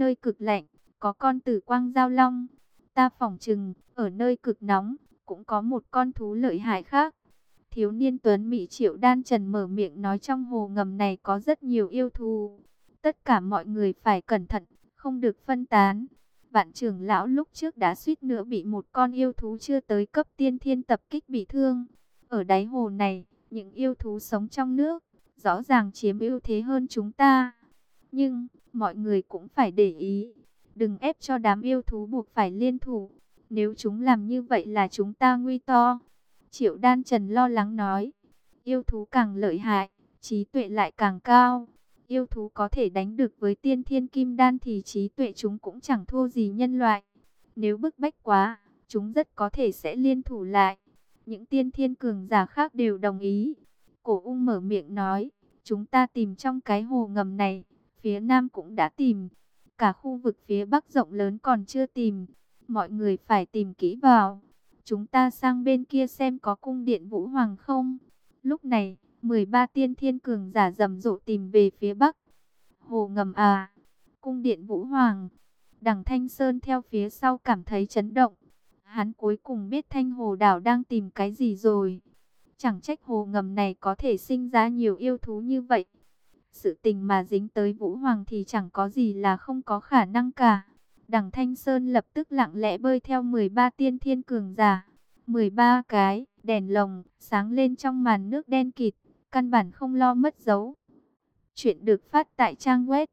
nơi cực lạnh, có con tử quang giao long. Ta phỏng chừng, ở nơi cực nóng, cũng có một con thú lợi hại khác. Thiếu niên tuấn mỹ Triệu Đan Trần mở miệng nói trong hồ ngầm này có rất nhiều yêu thú. Tất cả mọi người phải cẩn thận, không được phân tán. Vạn trưởng lão lúc trước đã suýt nữa bị một con yêu thú chưa tới cấp tiên thiên tập kích bị thương. Ở đáy hồ này, những yêu thú sống trong nước, rõ ràng chiếm ưu thế hơn chúng ta. Nhưng, mọi người cũng phải để ý, đừng ép cho đám yêu thú buộc phải liên thủ. Nếu chúng làm như vậy là chúng ta nguy to. Triệu Đan Trần lo lắng nói, yêu thú càng lợi hại, trí tuệ lại càng cao. Yêu thú có thể đánh được với tiên thiên kim đan thì trí tuệ chúng cũng chẳng thua gì nhân loại. Nếu bức bách quá, chúng rất có thể sẽ liên thủ lại. Những tiên thiên cường giả khác đều đồng ý. Cổ Ung mở miệng nói, chúng ta tìm trong cái hồ ngầm này, phía nam cũng đã tìm. Cả khu vực phía bắc rộng lớn còn chưa tìm. Mọi người phải tìm kỹ vào. Chúng ta sang bên kia xem có cung điện Vũ Hoàng không. Lúc này, 13 tiên thiên cường giả rầm rộ tìm về phía bắc. Hồ ngầm à, cung điện Vũ Hoàng. Đằng Thanh Sơn theo phía sau cảm thấy chấn động. Hắn cuối cùng biết Thanh Hồ Đảo đang tìm cái gì rồi. Chẳng trách hồ ngầm này có thể sinh ra nhiều yêu thú như vậy. Sự tình mà dính tới Vũ Hoàng thì chẳng có gì là không có khả năng cả. Đằng Thanh Sơn lập tức lặng lẽ bơi theo 13 tiên thiên cường giả. 13 cái đèn lồng sáng lên trong màn nước đen kịt, căn bản không lo mất dấu. Chuyện được phát tại trang web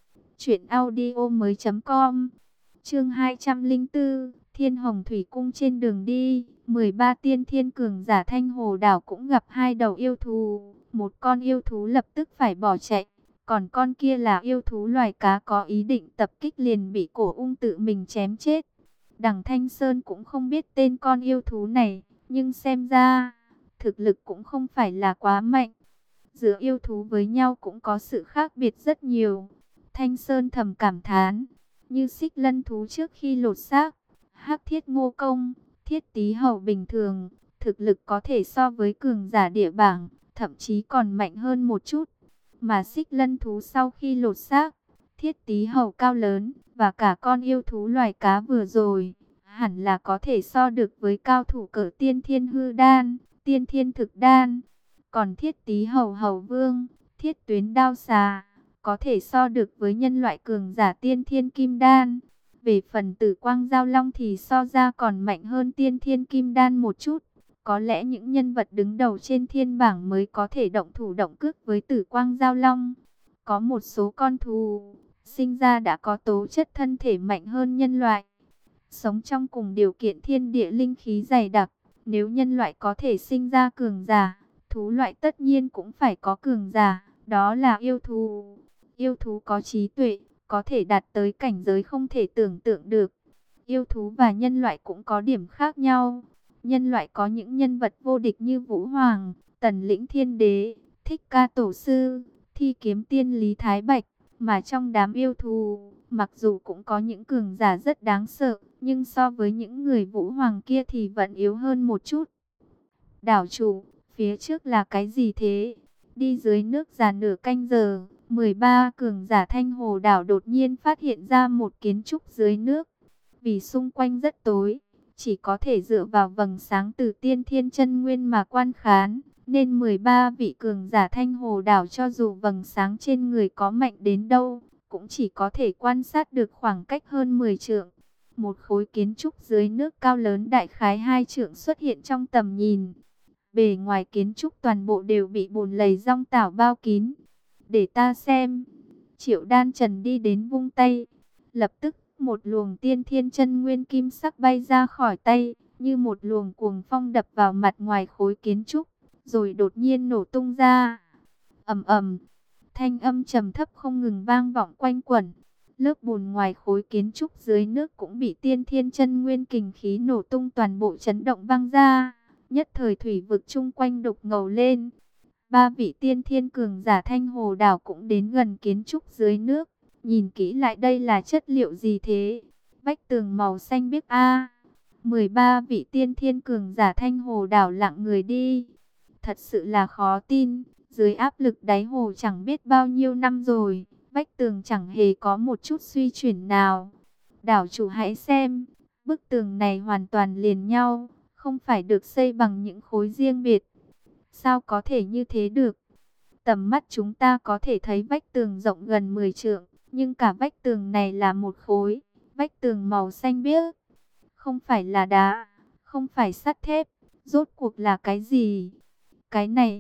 truyệnaudiomoi.com. Chương 204, Thiên Hồng Thủy Cung trên đường đi, 13 tiên thiên cường giả Thanh Hồ Đảo cũng gặp hai đầu yêu thú. Một con yêu thú lập tức phải bỏ chạy, còn con kia là yêu thú loài cá có ý định tập kích liền bị Cổ Ung tự mình chém chết. Đằng Thanh Sơn cũng không biết tên con yêu thú này, nhưng xem ra, thực lực cũng không phải là quá mạnh. Giữa yêu thú với nhau cũng có sự khác biệt rất nhiều. Thanh Sơn thầm cảm thán, như Xích Lân thú trước khi lột xác, Hắc Thiết Ngô Công, Thiết Tý Hầu bình thường, thực lực có thể so với cường giả địa bảng, thậm chí còn mạnh hơn một chút. Mà Xích Lân thú sau khi lột xác, Thiết Tý Hầu cao lớn, và cả con yêu thú loài cá vừa rồi, hẳn là có thể so được với cao thủ cỡ tiên thiên hư đan, tiên thiên thực đan. Còn Thiết Tý Hầu Hầu Vương, Thiết Tuyến Đao Xà, có thể so được với nhân loại cường giả tiên thiên kim đan. Về phần Tử Quang Giao Long thì so ra còn mạnh hơn tiên thiên kim đan một chút. Có lẽ những nhân vật đứng đầu trên thiên bảng mới có thể động thủ động cước với Tử Quang Giao Long. Có một số con thú sinh ra đã có tố chất thân thể mạnh hơn nhân loại, sống trong cùng điều kiện thiên địa linh khí dày đặc. Nếu nhân loại có thể sinh ra cường giả, thú loại tất nhiên cũng phải có cường giả, đó là yêu thú. Yêu thú có trí tuệ, có thể đạt tới cảnh giới không thể tưởng tượng được. Yêu thú và nhân loại cũng có điểm khác nhau. Nhân loại có những nhân vật vô địch như Vũ Hoàng, Tần Lĩnh Thiên Đế, Thích Ca Tổ Sư, Thi Kiếm Tiên Lý Thái Bạch. Mà trong đám yêu thú, mặc dù cũng có những cường giả rất đáng sợ, nhưng so với những người Vũ Hoàng kia thì vẫn yếu hơn một chút. Đảo chủ, phía trước là cái gì thế? Đi dưới nước già nửa canh giờ, 13 cường giả Thanh Hồ Đảo đột nhiên phát hiện ra một kiến trúc dưới nước. Vì xung quanh rất tối, chỉ có thể dựa vào vầng sáng từ tiên thiên chân nguyên mà quan khán, nên 13 vị cường giả Thanh Hồ Đảo cho dù vầng sáng trên người có mạnh đến đâu, cũng chỉ có thể quan sát được khoảng cách hơn 10 trượng. Một khối kiến trúc dưới nước cao lớn đại khái 2 trượng xuất hiện trong tầm nhìn. Bề ngoài kiến trúc toàn bộ đều bị bùn lầy dong tảo bao kín. Để ta xem. Triệu Đan Trần đi đến vung tay. Lập tức, một luồng tiên thiên chân nguyên kim sắc bay ra khỏi tay, như một luồng cuồng phong đập vào mặt ngoài khối kiến trúc, rồi đột nhiên nổ tung ra. Ầm ầm, thanh âm trầm thấp không ngừng vang vọng quanh quẩn. Lớp bùn ngoài khối kiến trúc dưới nước cũng bị tiên thiên chân nguyên kình khí nổ tung toàn bộ chấn động văng ra. Nhất thời thủy vực chung quanh đục ngầu lên. 3 vị tiên thiên cường giả Thanh Hồ Đảo cũng đến gần kiến trúc dưới nước. Nhìn kỹ lại đây là chất liệu gì thế? Vách tường màu xanh biếc a. 13 vị tiên thiên cường giả Thanh Hồ Đảo lặng người đi. Thật sự là khó tin. Dưới áp lực đáy hồ chẳng biết bao nhiêu năm rồi, vách tường chẳng hề có một chút suy chuyển nào. Đảo chủ hãy xem, bức tường này hoàn toàn liền nhau, không phải được xây bằng những khối riêng biệt. Sao có thể như thế được? Tầm mắt chúng ta có thể thấy vách tường rộng gần 10 trượng, nhưng cả vách tường này là một khối, vách tường màu xanh biếc. Không phải là đá, không phải sắt thép, rốt cuộc là cái gì? Cái này,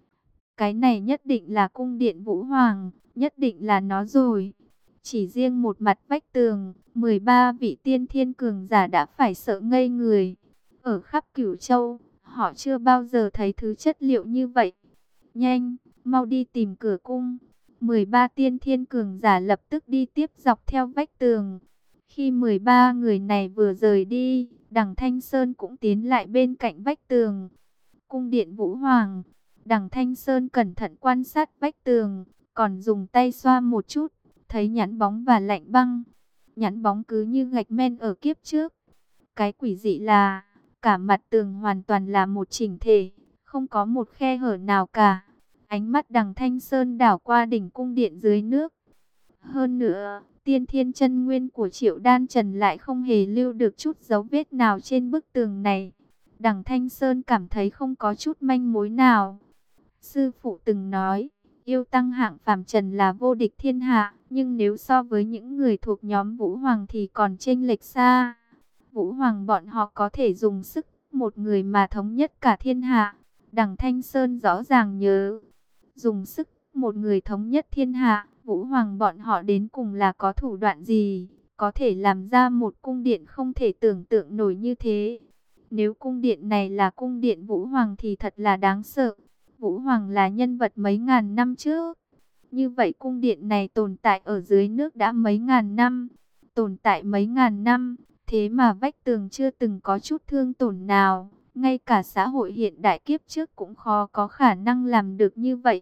cái này nhất định là cung điện Vũ Hoàng, nhất định là nó rồi. Chỉ riêng một mặt vách tường, 13 vị tiên thiên cường giả đã phải sợ ngây người. Ở khắp Cửu Châu, họ chưa bao giờ thấy thứ chất liệu như vậy. Nhanh, mau đi tìm cửa cung. 13 tiên thiên cường giả lập tức đi tiếp dọc theo vách tường. Khi 13 người này vừa rời đi, Đằng Thanh Sơn cũng tiến lại bên cạnh vách tường. Cung điện Vũ Hoàng. Đằng Thanh Sơn cẩn thận quan sát vách tường, còn dùng tay xoa một chút, thấy nhẵn bóng và lạnh băng. Nhẵn bóng cứ như gạch men ở kiếp trước. Cái quỷ dị là, cả mặt tường hoàn toàn là một chỉnh thể, không có một khe hở nào cả. Ánh mắt Đằng Thanh Sơn đảo qua đỉnh cung điện dưới nước. Hơn nữa, tiên thiên chân nguyên của Triệu Đan Trần lại không hề lưu được chút dấu vết nào trên bức tường này. Đằng Thanh Sơn cảm thấy không có chút manh mối nào. Sư phụ từng nói, yêu tăng hạng phàm trần là vô địch thiên hạ, nhưng nếu so với những người thuộc nhóm Vũ Hoàng thì còn chênh lệch xa. Vũ Hoàng bọn họ có thể dùng sức một người mà thống nhất cả thiên hạ. Đằng Thanh Sơn rõ ràng nhớ, dùng sức một người thống nhất thiên hạ, Vũ Hoàng bọn họ đến cùng là có thủ đoạn gì, có thể làm ra một cung điện không thể tưởng tượng nổi như thế. Nếu cung điện này là cung điện Vũ Hoàng thì thật là đáng sợ. Vũ Hoàng là nhân vật mấy ngàn năm trước. Như vậy cung điện này tồn tại ở dưới nước đã mấy ngàn năm. Tồn tại mấy ngàn năm, thế mà vách tường chưa từng có chút thương tổn nào. Ngay cả xã hội hiện đại kiếp trước cũng khó có khả năng làm được như vậy.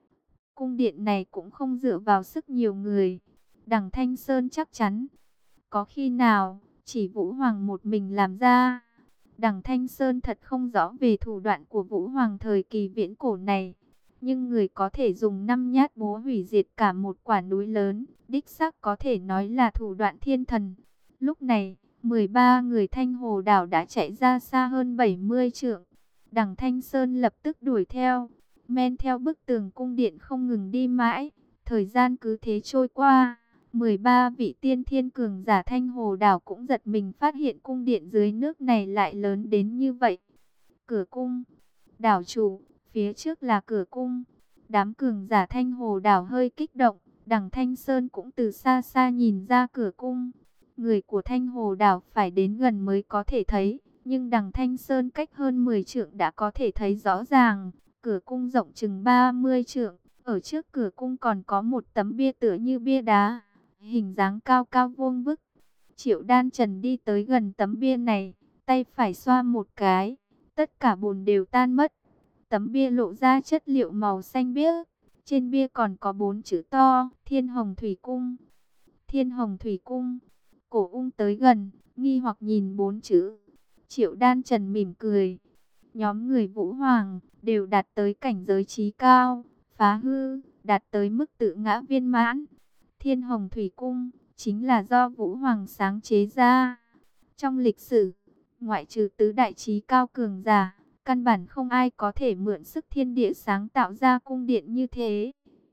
Cung điện này cũng không dựa vào sức nhiều người. Đằng Thanh Sơn chắc chắn. Có khi nào, chỉ Vũ Hoàng một mình làm ra. Đằng Thanh Sơn thật không rõ về thủ đoạn của Vũ Hoàng thời kỳ viễn cổ này. Nhưng người có thể dùng 5 nhát búa hủy diệt cả một quả núi lớn, đích xác có thể nói là thủ đoạn thiên thần. Lúc này, 13 người Thanh Hồ Đảo đã chạy ra xa hơn 70 trượng. Đằng Thanh Sơn lập tức đuổi theo, men theo bức tường cung điện không ngừng đi mãi. Thời gian cứ thế trôi qua. 13 vị tiên thiên cường giả Thanh Hồ Đảo cũng giật mình phát hiện cung điện dưới nước này lại lớn đến như vậy. Cửa cung, đảo chủ, phía trước là cửa cung. Đám cường giả Thanh Hồ Đảo hơi kích động, Đằng Thanh Sơn cũng từ xa xa nhìn ra cửa cung. Người của Thanh Hồ Đảo phải đến gần mới có thể thấy, nhưng Đằng Thanh Sơn cách hơn 10 trượng đã có thể thấy rõ ràng. Cửa cung rộng chừng 30 trượng, ở trước cửa cung còn có một tấm bia tựa như bia đá, hình dáng cao cao vuông vức. Triệu Đan Trần đi tới gần tấm bia này, tay phải xoa một cái, tất cả bùn đều tan mất. Tấm bia lộ ra chất liệu màu xanh biếc, trên bia còn có 4 chữ to, Thiên Hồng Thủy Cung. Thiên Hồng Thủy Cung. Cổ Ung tới gần, nghi hoặc nhìn 4 chữ. Triệu Đan Trần mỉm cười. Nhóm người Vũ Hoàng đều đạt tới cảnh giới trí cao, phá hư, đạt tới mức tự ngã viên mãn. Thiên Hồng Thủy Cung chính là do Vũ Hoàng sáng chế ra. Trong lịch sử, ngoại trừ tứ đại trí cao cường giả, căn bản không ai có thể mượn sức thiên địa sáng tạo ra cung điện như thế.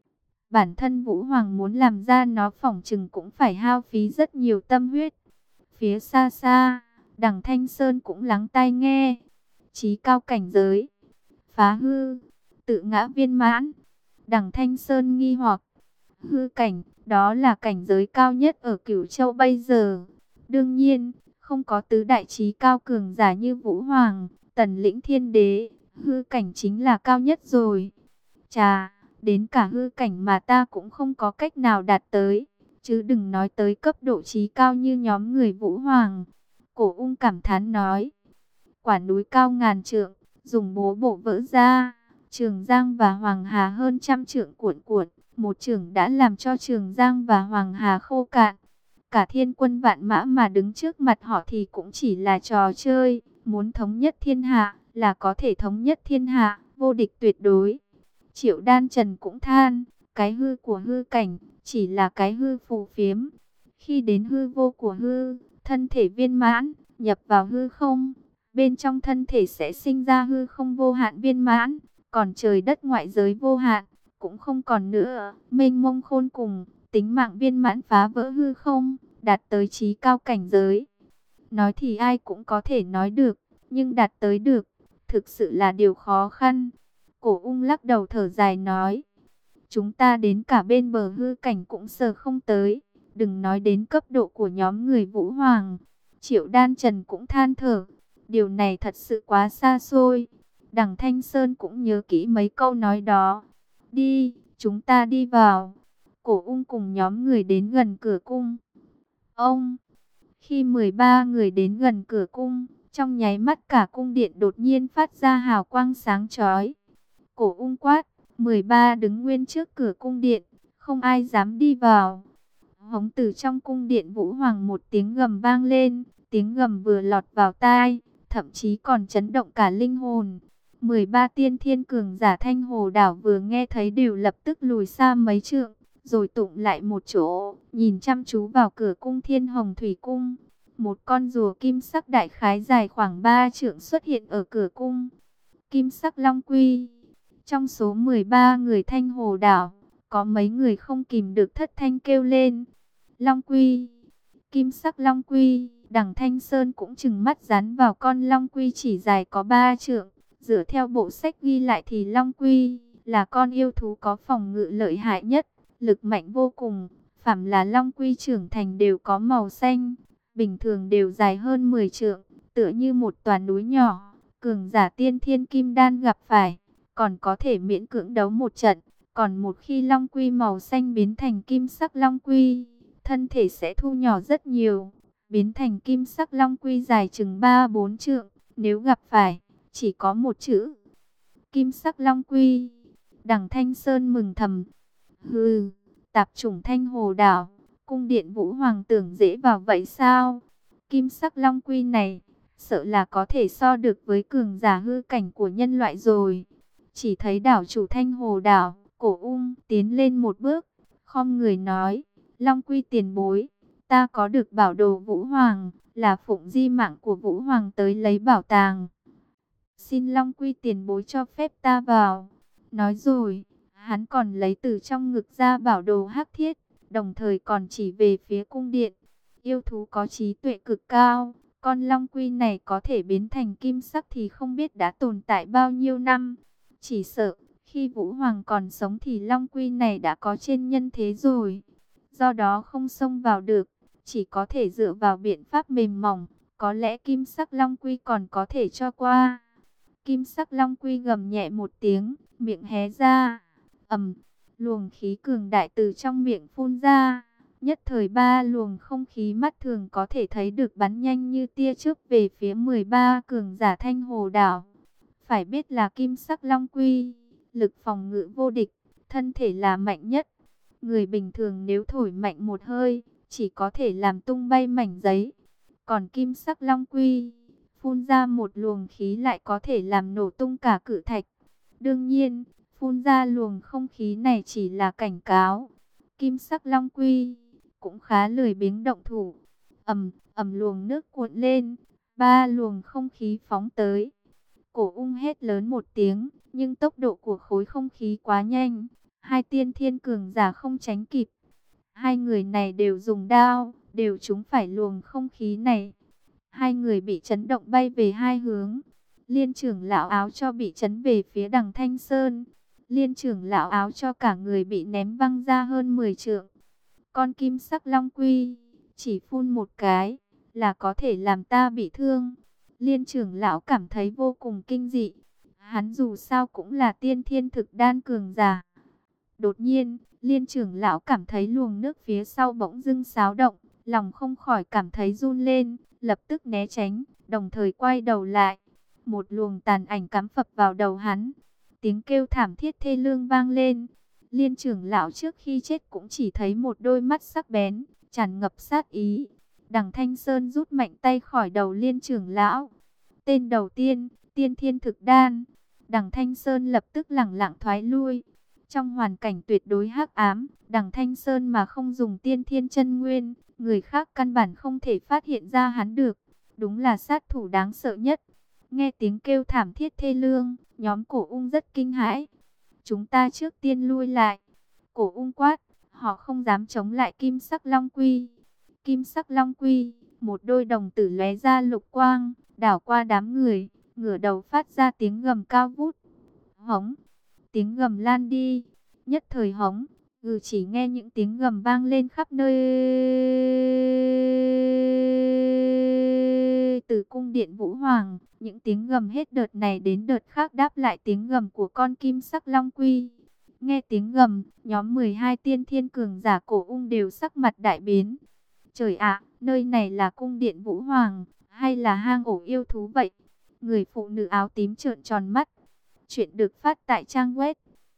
Bản thân Vũ Hoàng muốn làm ra nó phỏng chừng cũng phải hao phí rất nhiều tâm huyết. Phía xa xa, Đằng Thanh Sơn cũng lắng tai nghe. Chí cao cảnh giới, phá hư, tự ngã viên mãn. Đằng Thanh Sơn nghi hoặc, hư cảnh, đó là cảnh giới cao nhất ở Cửu Châu bây giờ. Đương nhiên, không có tứ đại chí cao cường giả như Vũ Hoàng, Tần Lĩnh Thiên Đế, hư cảnh chính là cao nhất rồi. Chà, đến cả hư cảnh mà ta cũng không có cách nào đạt tới, chứ đừng nói tới cấp độ chí cao như nhóm người Vũ Hoàng. Cổ Ung cảm thán nói, quả núi cao ngàn trượng, dùng búa bổ vỡ ra. Trường Giang và Hoàng Hà hơn 100 trượng cuộn cuộn, một chưởng đã làm cho Trường Giang và Hoàng Hà khô cạn. Cả thiên quân vạn mã mà đứng trước mặt họ thì cũng chỉ là trò chơi. Muốn thống nhất thiên hạ là có thể thống nhất thiên hạ, vô địch tuyệt đối. Triệu Đan Trần cũng than, cái hư của hư cảnh, chỉ là cái hư phù phiếm. Khi đến hư vô của hư, thân thể viên mãn, nhập vào hư không, bên trong thân thể sẽ sinh ra hư không vô hạn viên mãn, còn trời đất ngoại giới vô hạn, cũng không còn nữa, mênh mông khôn cùng, tính mạng viên mãn phá vỡ hư không, đạt tới chí cao cảnh giới. Nói thì ai cũng có thể nói được, nhưng đạt tới được, thực sự là điều khó khăn. Cổ Ung lắc đầu thở dài nói, chúng ta đến cả bên bờ hư cảnh cũng sờ không tới, đừng nói đến cấp độ của nhóm người Vũ Hoàng. Triệu Đan Trần cũng than thở, điều này thật sự quá xa xôi. Đằng Thanh Sơn cũng nhớ kỹ mấy câu nói đó. Đi, chúng ta đi vào. Cổ Ung cùng nhóm người đến gần cửa cung. Khi 13 người đến gần cửa cung, trong nháy mắt cả cung điện đột nhiên phát ra hào quang sáng chói. Cổ Ung quát, 13 đứng nguyên trước cửa cung điện, không ai dám đi vào. Hống từ trong cung điện Vũ Hoàng một tiếng gầm vang lên, tiếng gầm vừa lọt vào tai, thậm chí còn chấn động cả linh hồn. 13 tiên thiên cường giả Thanh Hồ Đảo vừa nghe thấy đều lập tức lùi xa mấy trượng, rồi tụng lại một chỗ, nhìn chăm chú vào cửa cung Thiên Hồng Thủy Cung. Một con rùa kim sắc đại khái dài khoảng 3 trượng xuất hiện ở cửa cung. Kim sắc long quy. Trong số 13 người Thanh Hồ Đảo, có mấy người không kìm được thất thanh kêu lên. Long quy, kim sắc long quy. Đằng Thanh Sơn cũng trừng mắt dán vào con long quy chỉ dài có 3 trượng. Dựa theo bộ sách ghi lại thì long quy là con yêu thú có phòng ngự lợi hại nhất, lực mạnh vô cùng. Phàm là long quy trưởng thành đều có màu xanh, bình thường đều dài hơn 10 trượng, tựa như một tòa núi nhỏ. Cường giả tiên thiên kim đan gặp phải, còn có thể miễn cưỡng đấu một trận. Còn một khi long quy màu xanh biến thành kim sắc long quy, thân thể sẽ thu nhỏ rất nhiều, biến thành kim sắc long quy dài chừng 3-4 trượng. Nếu gặp phải, chỉ có một chữ, kim sắc long quy. Đằng Thanh Sơn mừng thầm, hừ, tạp chủng Thanh Hồ Đảo, cung điện Vũ Hoàng tưởng dễ vào vậy sao? Kim sắc long quy này, sợ là có thể so được với cường giả hư cảnh của nhân loại rồi. Chỉ thấy đảo chủ Thanh Hồ Đảo, Cổ Ung tiến lên một bước, khom người nói, long quy tiền bối, ta có được bảo đồ Vũ Hoàng, là phụng di mạng của Vũ Hoàng tới lấy bảo tàng. Xin long quy tiền bối cho phép ta vào. Nói rồi, hắn còn lấy từ trong ngực ra bảo đồ hắc thiết, đồng thời còn chỉ về phía cung điện. Yêu thú có trí tuệ cực cao, con long quy này có thể biến thành kim sắc thì không biết đã tồn tại bao nhiêu năm. Chỉ sợ, khi Vũ Hoàng còn sống thì long quy này đã có trên nhân thế rồi. Do đó không xông vào được, chỉ có thể dựa vào biện pháp mềm mỏng. Có lẽ kim sắc long quy còn có thể cho qua. Kim sắc long quy gầm nhẹ một tiếng, miệng hé ra. Luồng khí cường đại từ trong miệng phun ra. Nhất thời 3 luồng không khí mắt thường có thể thấy được bắn nhanh như tia chớp về phía 13 cường giả Thanh Hồ Đảo. Phải biết là kim sắc long quy, lực phòng ngự vô địch, thân thể là mạnh nhất. Người bình thường nếu thổi mạnh một hơi, chỉ có thể làm tung bay mảnh giấy. Còn kim sắc long quy, phun ra một luồng khí lại có thể làm nổ tung cả cự thạch. Đương nhiên, phun ra luồng không khí này chỉ là cảnh cáo. Kim sắc long quy cũng khá lười biếng động thủ. Luồng nước cuộn lên, 3 luồng không khí phóng tới. Cổ Ung hét lớn một tiếng, nhưng tốc độ của khối không khí quá nhanh, hai tiên thiên cường giả không tránh kịp. Hai người này đều dùng đao, đều trúng phải luồng không khí này. Hai người bị chấn động bay về hai hướng. Liên trưởng lão áo cho bị chấn về phía đằng Thanh Sơn. Liên trưởng lão áo cho cả người bị ném văng ra hơn 10 trượng. Con kim sắc long quy, chỉ phun một cái, là có thể làm ta bị thương. Liên trưởng lão cảm thấy vô cùng kinh dị. Hắn dù sao cũng là tiên thiên thực đan cường giả. Đột nhiên, liên trưởng lão cảm thấy luồng nước phía sau bỗng dưng xáo động. Lòng không khỏi cảm thấy run lên, lập tức né tránh, đồng thời quay đầu lại. Một luồng tàn ảnh cắm phập vào đầu hắn. Tiếng kêu thảm thiết thê lương vang lên. Liên trưởng lão trước khi chết cũng chỉ thấy một đôi mắt sắc bén, tràn ngập sát ý. Đằng Thanh Sơn rút mạnh tay khỏi đầu liên trưởng lão. Tên đầu tiên, tiên thiên thực đan. Đằng Thanh Sơn lập tức lẳng lặng thoái lui. Trong hoàn cảnh tuyệt đối hắc ám, Đằng Thanh Sơn mà không dùng tiên thiên chân nguyên, người khác căn bản không thể phát hiện ra hắn được. Đúng là sát thủ đáng sợ nhất. Nghe tiếng kêu thảm thiết thê lương, nhóm Cổ Ung rất kinh hãi. Chúng ta trước tiên lui lại. Cổ Ung quát, họ không dám chống lại Kim Sắc Long Quy. Kim Sắc Long Quy, một đôi đồng tử lóe ra lục quang, đảo qua đám người, ngửa đầu phát ra tiếng gầm cao vút. Hống, tiếng gầm lan đi, nhất thời hống, chỉ nghe những tiếng gầm vang lên khắp nơi. Từ cung điện Vũ Hoàng, những tiếng gầm hết đợt này đến đợt khác đáp lại tiếng gầm của con Kim Sắc Long Quy. Nghe tiếng gầm, nhóm 12 tiên thiên cường giả Cổ Ung đều sắc mặt đại biến. Trời ạ, nơi này là cung điện Vũ Hoàng, hay là hang ổ yêu thú vậy? Người phụ nữ áo tím trợn tròn mắt. Chuyện được phát tại trang web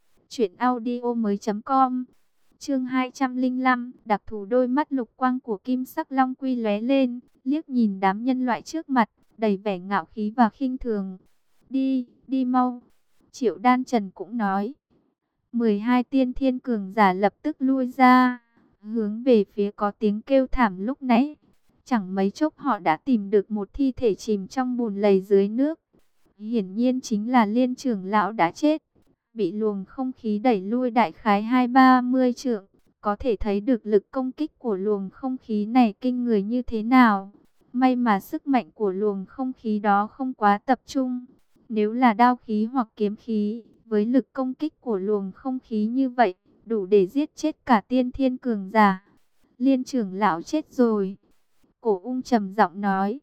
truyệnaudiomoi.com. Chương 205, đặc thù đôi mắt lục quang của Kim Sắc Long Quy lóe lên, liếc nhìn đám nhân loại trước mặt, đầy vẻ ngạo khí và khinh thường. Đi, đi mau. Triệu Đan Trần cũng nói. 12 tiên thiên cường giả lập tức lui ra, hướng về phía có tiếng kêu thảm lúc nãy. Chẳng mấy chốc họ đã tìm được một thi thể chìm trong bùn lầy dưới nước. Hiển nhiên chính là Liên trưởng lão đã chết, bị luồng không khí đẩy lui đại khái 20-30 trượng. Có thể thấy được lực công kích của luồng không khí này kinh người như thế nào. May mà sức mạnh của luồng không khí đó không quá tập trung. Nếu là đao khí hoặc kiếm khí, với lực công kích của luồng không khí như vậy, đủ để giết chết cả tiên thiên cường giả. Liên trưởng lão chết rồi. Cổ Ung trầm giọng nói.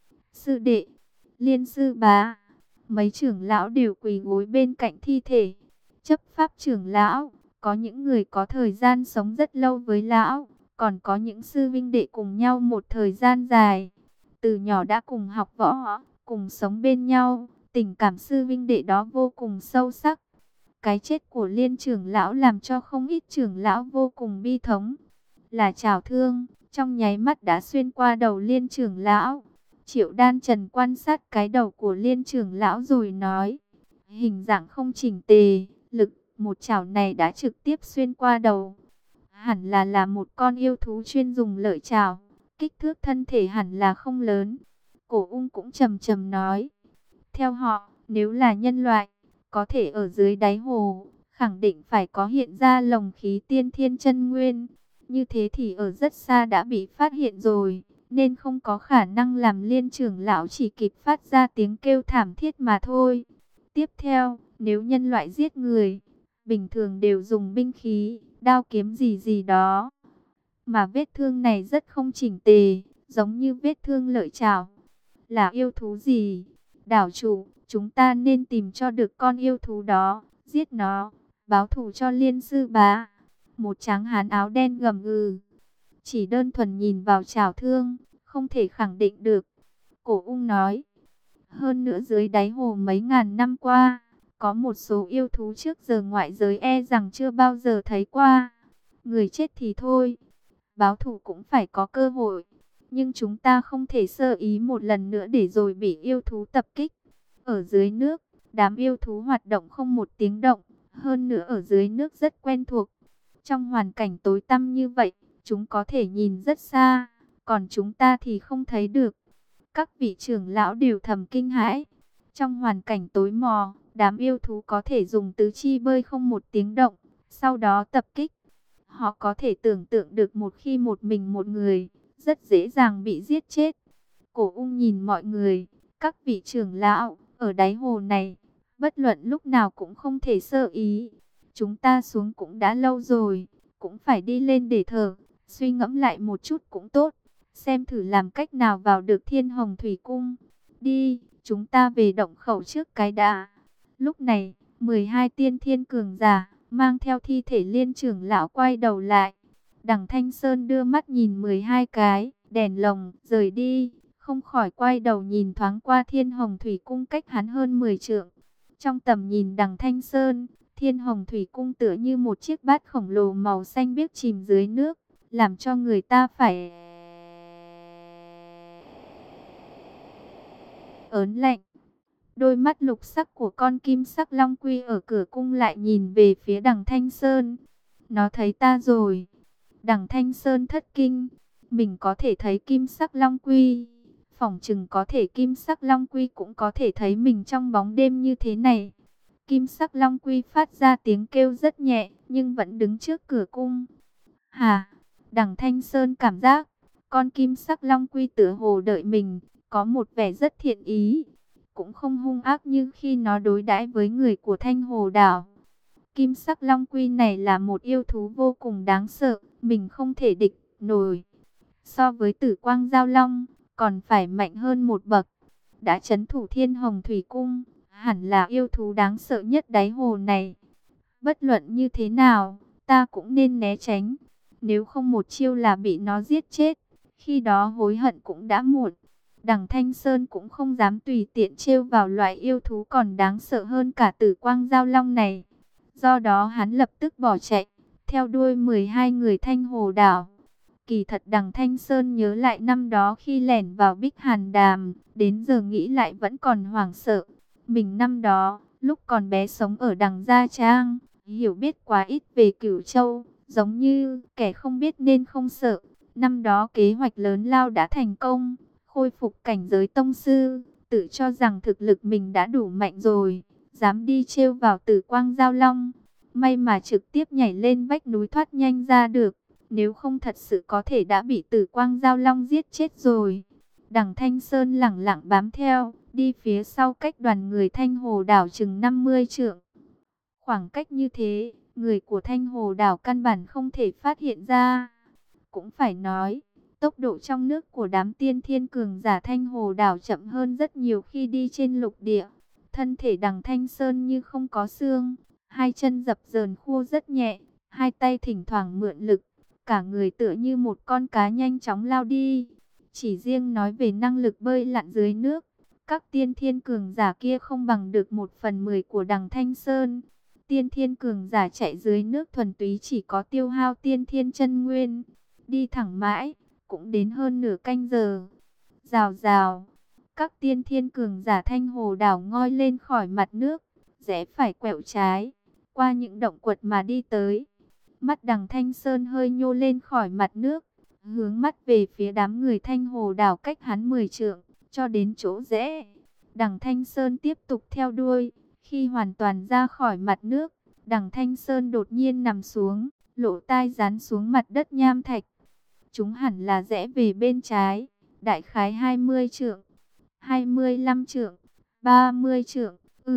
Sư đệ, Liên sư bá. Mấy trưởng lão đều quỳ gối bên cạnh thi thể. Chấp pháp trưởng lão, có những người có thời gian sống rất lâu với lão, còn có những sư vinh đệ cùng nhau một thời gian dài. Từ nhỏ đã cùng học võ, cùng sống bên nhau, tình cảm sư vinh đệ đó vô cùng sâu sắc. Cái chết của Liên trưởng lão làm cho không ít trưởng lão vô cùng bi thống. Là chảo thương, trong nháy mắt đã xuyên qua đầu Liên trưởng lão. Triệu Đan Trần quan sát cái đầu của Liên trưởng lão rồi nói, hình dạng không chỉnh tề, lực một chảo này đã trực tiếp xuyên qua đầu. Hẳn là một con yêu thú chuyên dùng lợi chảo, kích thước thân thể hẳn là không lớn. Cổ Ung cũng trầm trầm nói, theo họ, nếu là nhân loại, có thể ở dưới đáy hồ, khẳng định phải có hiện ra lồng khí tiên thiên chân nguyên. Như thế thì ở rất xa đã bị phát hiện rồi, nên không có khả năng làm Liên trưởng lão chỉ kịp phát ra tiếng kêu thảm thiết mà thôi. Tiếp theo, nếu nhân loại giết người, bình thường đều dùng binh khí, đao kiếm gì gì đó. Mà vết thương này rất không chỉnh tề, giống như vết thương lợi chảo. Là yêu thú gì? Đảo chủ, chúng ta nên tìm cho được con yêu thú đó, giết nó, báo thù cho Liên sư bá. Một tráng hán áo đen gầm gừ. Chỉ đơn thuần nhìn vào chảo thương, không thể khẳng định được. Cổ Ung nói. Hơn nữa dưới đáy hồ mấy ngàn năm qua, có một số yêu thú trước giờ ngoại giới e rằng chưa bao giờ thấy qua. Người chết thì thôi, báo thù cũng phải có cơ hội. Nhưng chúng ta không thể sơ ý một lần nữa để rồi bị yêu thú tập kích. Ở dưới nước, đám yêu thú hoạt động không một tiếng động. Hơn nữa ở dưới nước rất quen thuộc. Trong hoàn cảnh tối tăm như vậy, chúng có thể nhìn rất xa, còn chúng ta thì không thấy được. Các vị trưởng lão đều thầm kinh hãi. Trong hoàn cảnh tối mò, đám yêu thú có thể dùng tứ chi bơi không một tiếng động, sau đó tập kích. Họ có thể tưởng tượng được một khi một mình một người, rất dễ dàng bị giết chết. Cổ Ung nhìn mọi người, các vị trưởng lão, ở đáy hồ này, bất luận lúc nào cũng không thể sơ ý. Chúng ta xuống cũng đã lâu rồi, cũng phải đi lên để thở, suy ngẫm lại một chút cũng tốt. Xem thử làm cách nào vào được Thiên Hồng Thủy Cung. Đi, chúng ta về động khẩu trước cái đã. Lúc này, 12 tiên thiên cường giả, mang theo thi thể Liên trưởng lão quay đầu lại. Đằng Thanh Sơn đưa mắt nhìn 12 cái, đèn lồng, rời đi. Không khỏi quay đầu nhìn thoáng qua Thiên Hồng Thủy Cung cách hắn hơn 10 trượng. Trong tầm nhìn Đằng Thanh Sơn, Thiên Hồng Thủy Cung tựa như một chiếc bát khổng lồ màu xanh biếc chìm dưới nước, làm cho người ta phải ớn lạnh. Đôi mắt lục sắc của con kim sắc long quy ở cửa cung lại nhìn về phía Đằng Thanh Sơn. Nó thấy ta rồi. Đằng Thanh Sơn thất kinh. Mình có thể thấy kim sắc long quy. Phỏng chừng có thể kim sắc long quy cũng có thể thấy mình trong bóng đêm như thế này. Kim sắc long quy phát ra tiếng kêu rất nhẹ, nhưng vẫn đứng trước cửa cung. Hà, Đằng Thanh Sơn cảm giác, con kim sắc long quy tựa hồ đợi mình, có một vẻ rất thiện ý. Cũng không hung ác như khi nó đối đãi với người của Thanh Hồ Đảo. Kim sắc long quy này là một yêu thú vô cùng đáng sợ, mình không thể địch nổi. So với Tử Quang Giao Long, còn phải mạnh hơn một bậc. Đã trấn thủ Thiên Hồng Thủy Cung, hẳn là yêu thú đáng sợ nhất đáy hồ này. Bất luận như thế nào, ta cũng nên né tránh. Nếu không một chiêu là bị nó giết chết, khi đó hối hận cũng đã muộn. Đằng Thanh Sơn cũng không dám tùy tiện trêu vào loại yêu thú còn đáng sợ hơn cả Tử Quang Giao Long này. Do đó hắn lập tức bỏ chạy, theo đuôi 12 người Thanh Hồ Đảo. Kỳ thật Đằng Thanh Sơn nhớ lại năm đó khi lẻn vào Bích Hàn Đàm, đến giờ nghĩ lại vẫn còn hoảng sợ. Mình năm đó, lúc còn bé sống ở Đằng Gia Trang, hiểu biết quá ít về Cửu Châu, giống như kẻ không biết nên không sợ. Năm đó kế hoạch lớn lao đã thành công, khôi phục cảnh giới tông sư, tự cho rằng thực lực mình đã đủ mạnh rồi, dám đi trêu vào Tử Quang Giao Long. May mà trực tiếp nhảy lên vách núi thoát nhanh ra được, nếu không thật sự có thể đã bị Tử Quang Giao Long giết chết rồi. Đằng Thanh Sơn lẳng lặng bám theo, đi phía sau cách đoàn người Thanh Hồ Đảo chừng 50 trượng. Khoảng cách như thế, người của Thanh Hồ Đảo căn bản không thể phát hiện ra. Cũng phải nói, tốc độ trong nước của đám tiên thiên cường giả Thanh Hồ Đảo chậm hơn rất nhiều khi đi trên lục địa. Thân thể Đằng Thanh Sơn như không có xương, hai chân dập dờn khua rất nhẹ, hai tay thỉnh thoảng mượn lực, cả người tựa như một con cá nhanh chóng lao đi. Chỉ riêng nói về năng lực bơi lặn dưới nước, các tiên thiên cường giả kia không bằng được 1/10 của Đằng Thanh Sơn. Tiên thiên cường giả chạy dưới nước thuần túy chỉ có tiêu hao tiên thiên chân nguyên. Đi thẳng mãi, cũng đến hơn nửa canh giờ. Rào rào, các tiên thiên cường giả Thanh Hồ Đảo ngoi lên khỏi mặt nước, rẽ phải quẹo trái, qua những động quật mà đi tới. Mắt Đằng Thanh Sơn hơi nhô lên khỏi mặt nước, hướng mắt về phía đám người Thanh Hồ Đảo cách hắn 10 trượng, cho đến chỗ rẽ. Đằng Thanh Sơn tiếp tục theo đuôi, khi hoàn toàn ra khỏi mặt nước, Đằng Thanh Sơn đột nhiên nằm xuống, lỗ tai dán xuống mặt đất nham thạch. Chúng hẳn là rẽ về bên trái, đại khái 20 trượng, 25 trượng, 30 trượng,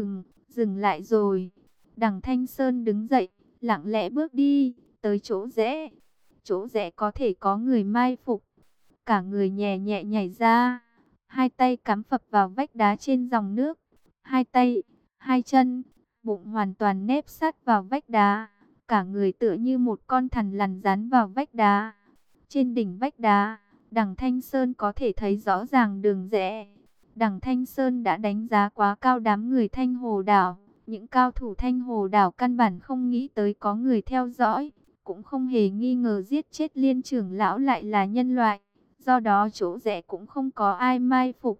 dừng lại rồi. Đằng Thanh Sơn đứng dậy, lặng lẽ bước đi, tới chỗ rẽ. Chỗ rẽ có thể có người mai phục. Cả người nhẹ nhẹ nhảy ra, hai tay cắm phập vào vách đá trên dòng nước. Hai tay, hai chân, bụng hoàn toàn nép sát vào vách đá. Cả người tựa như một con thằn lằn dán vào vách đá. Trên đỉnh vách đá, Đằng Thanh Sơn có thể thấy rõ ràng đường rẽ. Đằng Thanh Sơn đã đánh giá quá cao đám người Thanh Hồ Đảo. Những cao thủ Thanh Hồ Đảo căn bản không nghĩ tới có người theo dõi, cũng không hề nghi ngờ giết chết Liên trưởng lão lại là nhân loại. Do đó chỗ rẽ cũng không có ai mai phục.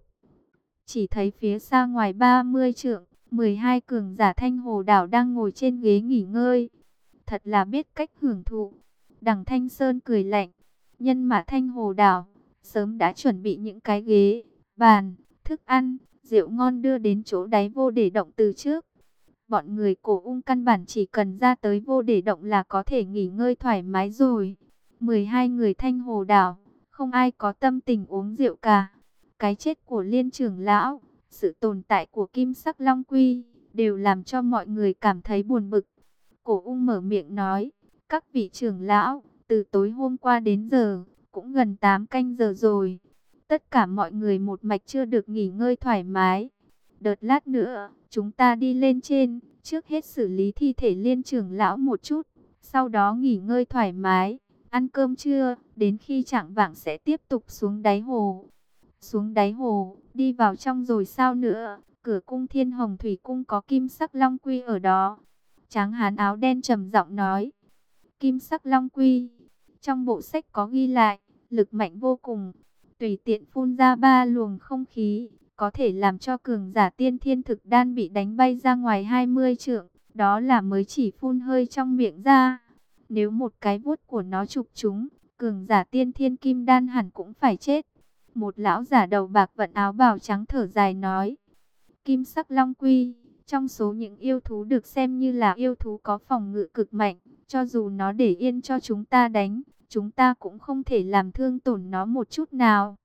Chỉ thấy phía xa ngoài 30 trượng, 12 cường giả Thanh Hồ Đảo đang ngồi trên ghế nghỉ ngơi. Thật là biết cách hưởng thụ. Đằng Thanh Sơn cười lạnh. Nhân mã Thanh Hồ Đảo sớm đã chuẩn bị những cái ghế, bàn, thức ăn, rượu ngon đưa đến chỗ đáy vô để động từ trước. Bọn người Cổ Ung căn bản chỉ cần ra tới vô để động là có thể nghỉ ngơi thoải mái rồi. 12 người Thanh Hồ Đảo, không ai có tâm tình uống rượu cả. Cái chết của Liên trưởng lão, sự tồn tại của Kim Sắc Long Quy, đều làm cho mọi người cảm thấy buồn bực. Cổ Ung mở miệng nói, các vị trưởng lão, từ tối hôm qua đến giờ, cũng gần 8 canh giờ rồi. Tất cả mọi người một mạch chưa được nghỉ ngơi thoải mái. Đợt lát nữa, chúng ta đi lên trên, trước hết xử lý thi thể Liên trưởng lão một chút, sau đó nghỉ ngơi thoải mái, ăn cơm trưa, đến khi chạng vạng sẽ tiếp tục xuống đáy hồ. Xuống đáy hồ, đi vào trong rồi sao nữa, cửa cung Thiên Hồng Thủy Cung có Kim Sắc Long Quy ở đó. Tráng hán áo đen trầm giọng nói, Kim Sắc Long Quy, trong bộ sách có ghi lại, lực mạnh vô cùng, tùy tiện phun ra 3 luồng không khí, có thể làm cho cường giả tiên thiên thực đan bị đánh bay ra ngoài 20 trượng, đó là mới chỉ phun hơi trong miệng ra. Nếu một cái vuốt của nó chụp chúng, cường giả tiên thiên kim đan hẳn cũng phải chết. Một lão giả đầu bạc vận áo bào trắng thở dài nói, kim sắc long quy, trong số những yêu thú được xem như là yêu thú có phòng ngự cực mạnh, cho dù nó để yên cho chúng ta đánh, chúng ta cũng không thể làm thương tổn nó một chút nào.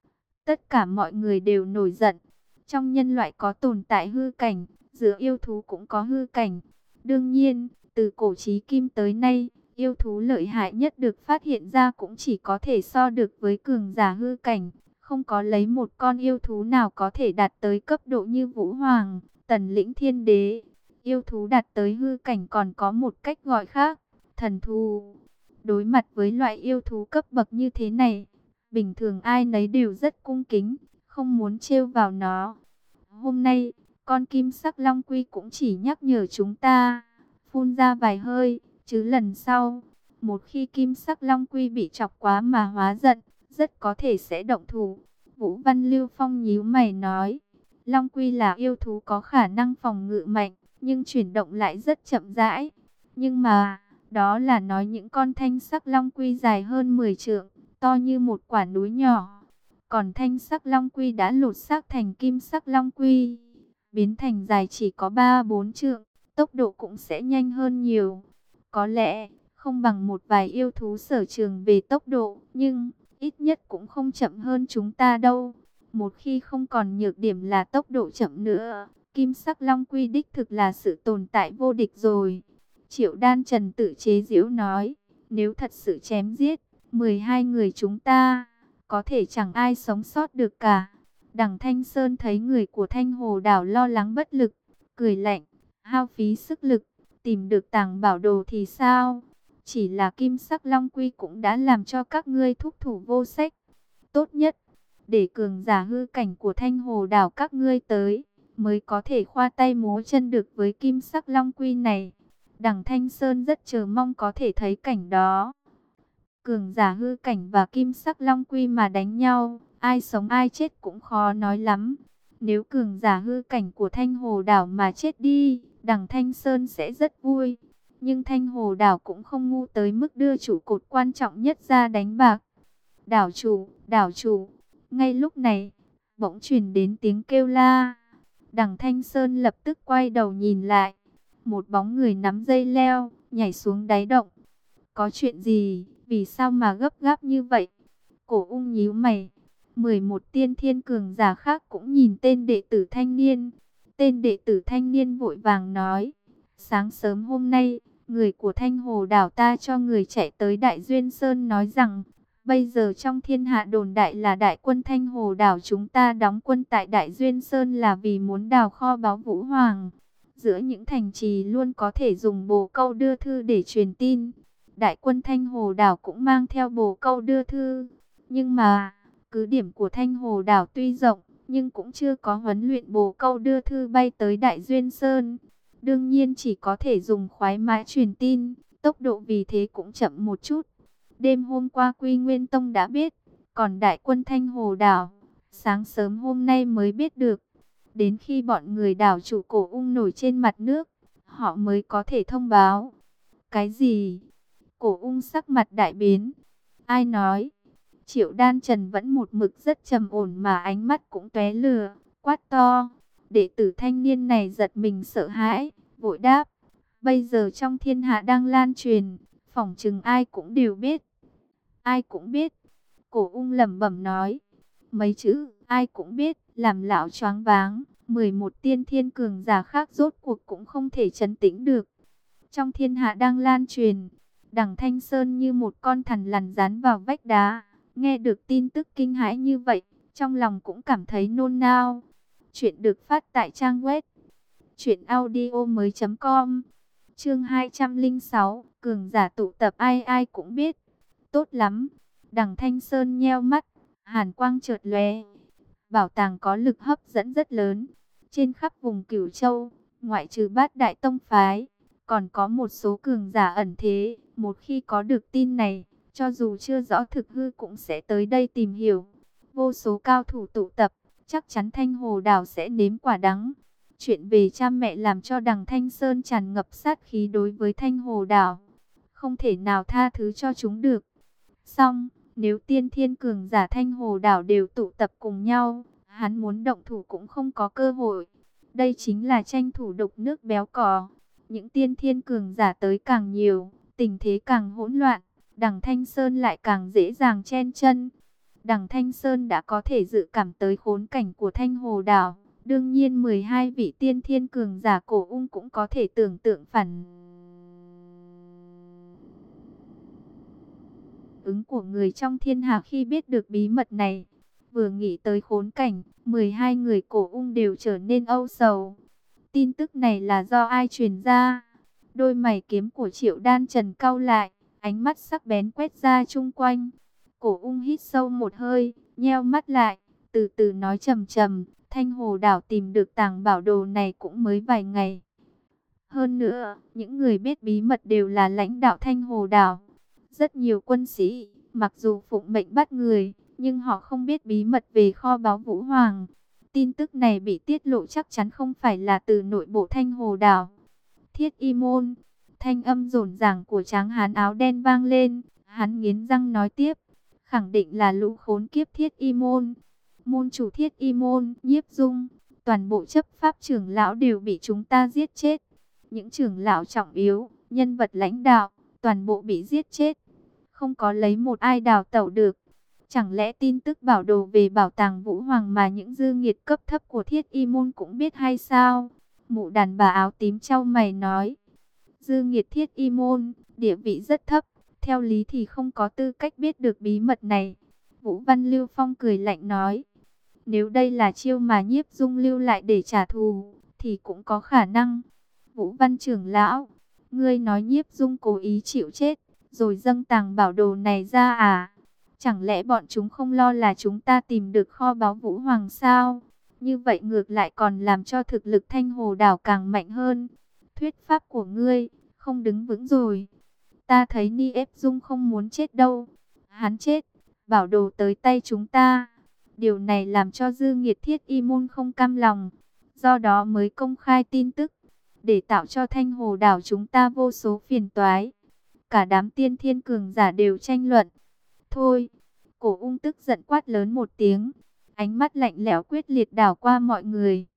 Tất cả mọi người đều nổi giận. Trong nhân loại có tồn tại hư cảnh, giữa yêu thú cũng có hư cảnh. Đương nhiên, từ cổ chí kim tới nay, yêu thú lợi hại nhất được phát hiện ra cũng chỉ có thể so được với cường giả hư cảnh. Không có lấy một con yêu thú nào có thể đạt tới cấp độ như Vũ Hoàng, Tần Lĩnh Thiên Đế. Yêu thú đạt tới hư cảnh còn có một cách gọi khác, thần thú. Đối mặt với loại yêu thú cấp bậc như thế này, bình thường ai nấy đều rất cung kính, không muốn trêu vào nó. Hôm nay, con kim sắc long quy cũng chỉ nhắc nhở chúng ta, phun ra vài hơi, chứ lần sau, một khi kim sắc long quy bị chọc quá mà hóa giận, rất có thể sẽ động thủ. Vũ Văn Lưu Phong nhíu mày nói, long quy là yêu thú có khả năng phòng ngự mạnh, nhưng chuyển động lại rất chậm rãi. Nhưng mà, đó là nói những con thanh sắc long quy dài hơn 10 trượng, to như một quả núi nhỏ. Còn thanh sắc long quy đã lột xác thành kim sắc long quy, biến thành dài chỉ có 3-4 trượng, tốc độ cũng sẽ nhanh hơn nhiều. Có lẽ không bằng một vài yêu thú sở trường về tốc độ, nhưng ít nhất cũng không chậm hơn chúng ta đâu. Một khi không còn nhược điểm là tốc độ chậm nữa, kim sắc long quy đích thực là sự tồn tại vô địch rồi. Triệu Đan Trần tự chế giễu nói, nếu thật sự chém giết 12 người chúng ta, có thể chẳng ai sống sót được cả. Đằng Thanh Sơn thấy người của Thanh Hồ Đảo lo lắng bất lực, cười lạnh, hao phí sức lực, tìm được tàng bảo đồ thì sao? Chỉ là kim sắc long quy cũng đã làm cho các ngươi thúc thủ vô sách. Tốt nhất, để cường giả hư cảnh của Thanh Hồ Đảo các ngươi tới, mới có thể khoa tay múa chân được với kim sắc long quy này. Đằng Thanh Sơn rất chờ mong có thể thấy cảnh đó. Cường giả hư cảnh và kim sắc long quy mà đánh nhau, ai sống ai chết cũng khó nói lắm. Nếu cường giả hư cảnh của Thanh Hồ Đảo mà chết đi, đằng Thanh Sơn sẽ rất vui. Nhưng Thanh Hồ Đảo cũng không ngu tới mức đưa trụ cột quan trọng nhất ra đánh bạc. Đảo chủ. Ngay lúc này, bỗng truyền đến tiếng kêu la. Đằng Thanh Sơn lập tức quay đầu nhìn lại. Một bóng người nắm dây leo, nhảy xuống đáy động. Có chuyện gì? Vì sao mà gấp gáp như vậy? Cổ Ung nhíu mày. 11 tiên thiên cường giả khác cũng nhìn tên đệ tử thanh niên. Tên đệ tử thanh niên vội vàng nói, sáng sớm hôm nay, người của Thanh Hồ Đảo ta cho người chạy tới Đại Duyên Sơn nói rằng, bây giờ trong thiên hạ đồn đại là đại quân Thanh Hồ Đảo chúng ta đóng quân tại Đại Duyên Sơn là vì muốn đào kho báu Vũ Hoàng. Giữa những thành trì luôn có thể dùng bồ câu đưa thư để truyền tin. Đại quân Thanh Hồ Đảo cũng mang theo bồ câu đưa thư. Nhưng mà, cứ điểm của Thanh Hồ Đảo tuy rộng, nhưng cũng chưa có huấn luyện bồ câu đưa thư bay tới Đại Duyên Sơn. Đương nhiên chỉ có thể dùng khoái mã truyền tin, tốc độ vì thế cũng chậm một chút. Đêm hôm qua Quy Nguyên Tông đã biết, còn đại quân Thanh Hồ Đảo, sáng sớm hôm nay mới biết được. Đến khi bọn người đảo chủ Cổ Ung nổi trên mặt nước, họ mới có thể thông báo. Cái gì? Cổ Ung sắc mặt đại biến. Ai nói? Triệu Đan Trần vẫn một mực rất trầm ổn mà ánh mắt cũng tóe lửa, quát to. Đệ tử thanh niên này giật mình sợ hãi, vội đáp. Bây giờ trong thiên hạ đang lan truyền, phỏng chừng ai cũng đều biết. Ai cũng biết. Cổ Ung lẩm bẩm nói. Mấy chữ ai cũng biết làm lão choáng váng. 11 tiên thiên cường giả khác rốt cuộc cũng không thể trấn tĩnh được. Trong thiên hạ đang lan truyền, đằng Thanh Sơn như một con thằn lằn dán vào vách đá. Nghe được tin tức kinh hãi như vậy, trong lòng cũng cảm thấy nôn nao. Chuyện được phát tại trang web truyệnaudiomoi.com. Chương 206, cường giả tụ tập ai ai cũng biết. Tốt lắm. Đằng Thanh Sơn nheo mắt, hàn quang chợt lóe. Bảo tàng có lực hấp dẫn rất lớn. Trên khắp vùng Cửu Châu, ngoại trừ Bát Đại tông phái, còn có một số cường giả ẩn thế. Một khi có được tin này, cho dù chưa rõ thực hư cũng sẽ tới đây tìm hiểu. Vô số cao thủ tụ tập, chắc chắn Thanh Hồ Đảo sẽ nếm quả đắng. Chuyện về cha mẹ làm cho Đằng Thanh Sơn tràn ngập sát khí đối với Thanh Hồ Đảo, không thể nào tha thứ cho chúng được. Song, nếu tiên thiên cường giả Thanh Hồ Đảo đều tụ tập cùng nhau, hắn muốn động thủ cũng không có cơ hội. Đây chính là tranh thủ đục nước béo cò. Những tiên thiên cường giả tới càng nhiều, tình thế càng hỗn loạn, Đằng Thanh Sơn lại càng dễ dàng chen chân. Đằng Thanh Sơn đã có thể dự cảm tới khốn cảnh của Thanh Hồ Đảo. Đương nhiên 12 vị tiên thiên cường giả Cổ Ung cũng có thể tưởng tượng phản ứng của người trong thiên hạ khi biết được bí mật này. Vừa nghĩ tới khốn cảnh, 12 người Cổ Ung đều trở nên âu sầu. Tin tức này là do ai truyền ra? Đôi mày kiếm của Triệu Đan Trần cau lại, ánh mắt sắc bén quét ra chung quanh. Cổ Ung hít sâu một hơi, nheo mắt lại, từ từ nói trầm trầm, Thanh Hồ Đảo tìm được tàng bảo đồ này cũng mới vài ngày. Hơn nữa, những người biết bí mật đều là lãnh đạo Thanh Hồ Đảo. Rất nhiều quân sĩ, mặc dù phụng mệnh bắt người, nhưng họ không biết bí mật về kho báu Vũ Hoàng. Tin tức này bị tiết lộ chắc chắn không phải là từ nội bộ Thanh Hồ Đảo. Thiết Y Môn, thanh âm rồn ràng của tráng hán áo đen vang lên, hắn nghiến răng nói tiếp, khẳng định là lũ khốn kiếp Thiết Y Môn. Môn chủ Thiết Y Môn, Nhiếp Dung, toàn bộ chấp pháp trưởng lão đều bị chúng ta giết chết. Những trưởng lão trọng yếu, nhân vật lãnh đạo, toàn bộ bị giết chết. Không có lấy một ai đào tẩu được. Chẳng lẽ tin tức bảo đồ về bảo tàng Vũ Hoàng mà những dư nghiệt cấp thấp của Thiết Y Môn cũng biết hay sao? Mụ đàn bà áo tím chau mày nói. Dư nghiệt Thiết Y Môn, địa vị rất thấp, theo lý thì không có tư cách biết được bí mật này. Vũ Văn Lưu Phong cười lạnh nói. Nếu đây là chiêu mà Nhiếp Dung lưu lại để trả thù, thì cũng có khả năng. Vũ Văn trưởng lão, ngươi nói Nhiếp Dung cố ý chịu chết, rồi dâng tàng bảo đồ này ra à? Chẳng lẽ bọn chúng không lo là chúng ta tìm được kho báu Vũ Hoàng sao? Như vậy ngược lại còn làm cho thực lực Thanh Hồ Đảo càng mạnh hơn. Thuyết pháp của ngươi không đứng vững rồi. Ta thấy Nhiếp Dung không muốn chết đâu. Hắn chết, bảo đồ tới tay chúng ta. Điều này làm cho dư nghiệt Thiết Y Môn không cam lòng. Do đó mới công khai tin tức, để tạo cho Thanh Hồ Đảo chúng ta vô số phiền toái. Cả đám tiên thiên cường giả đều tranh luận. Thôi, Cổ Ung tức giận quát lớn một tiếng, ánh mắt lạnh lẽo quyết liệt đảo qua mọi người.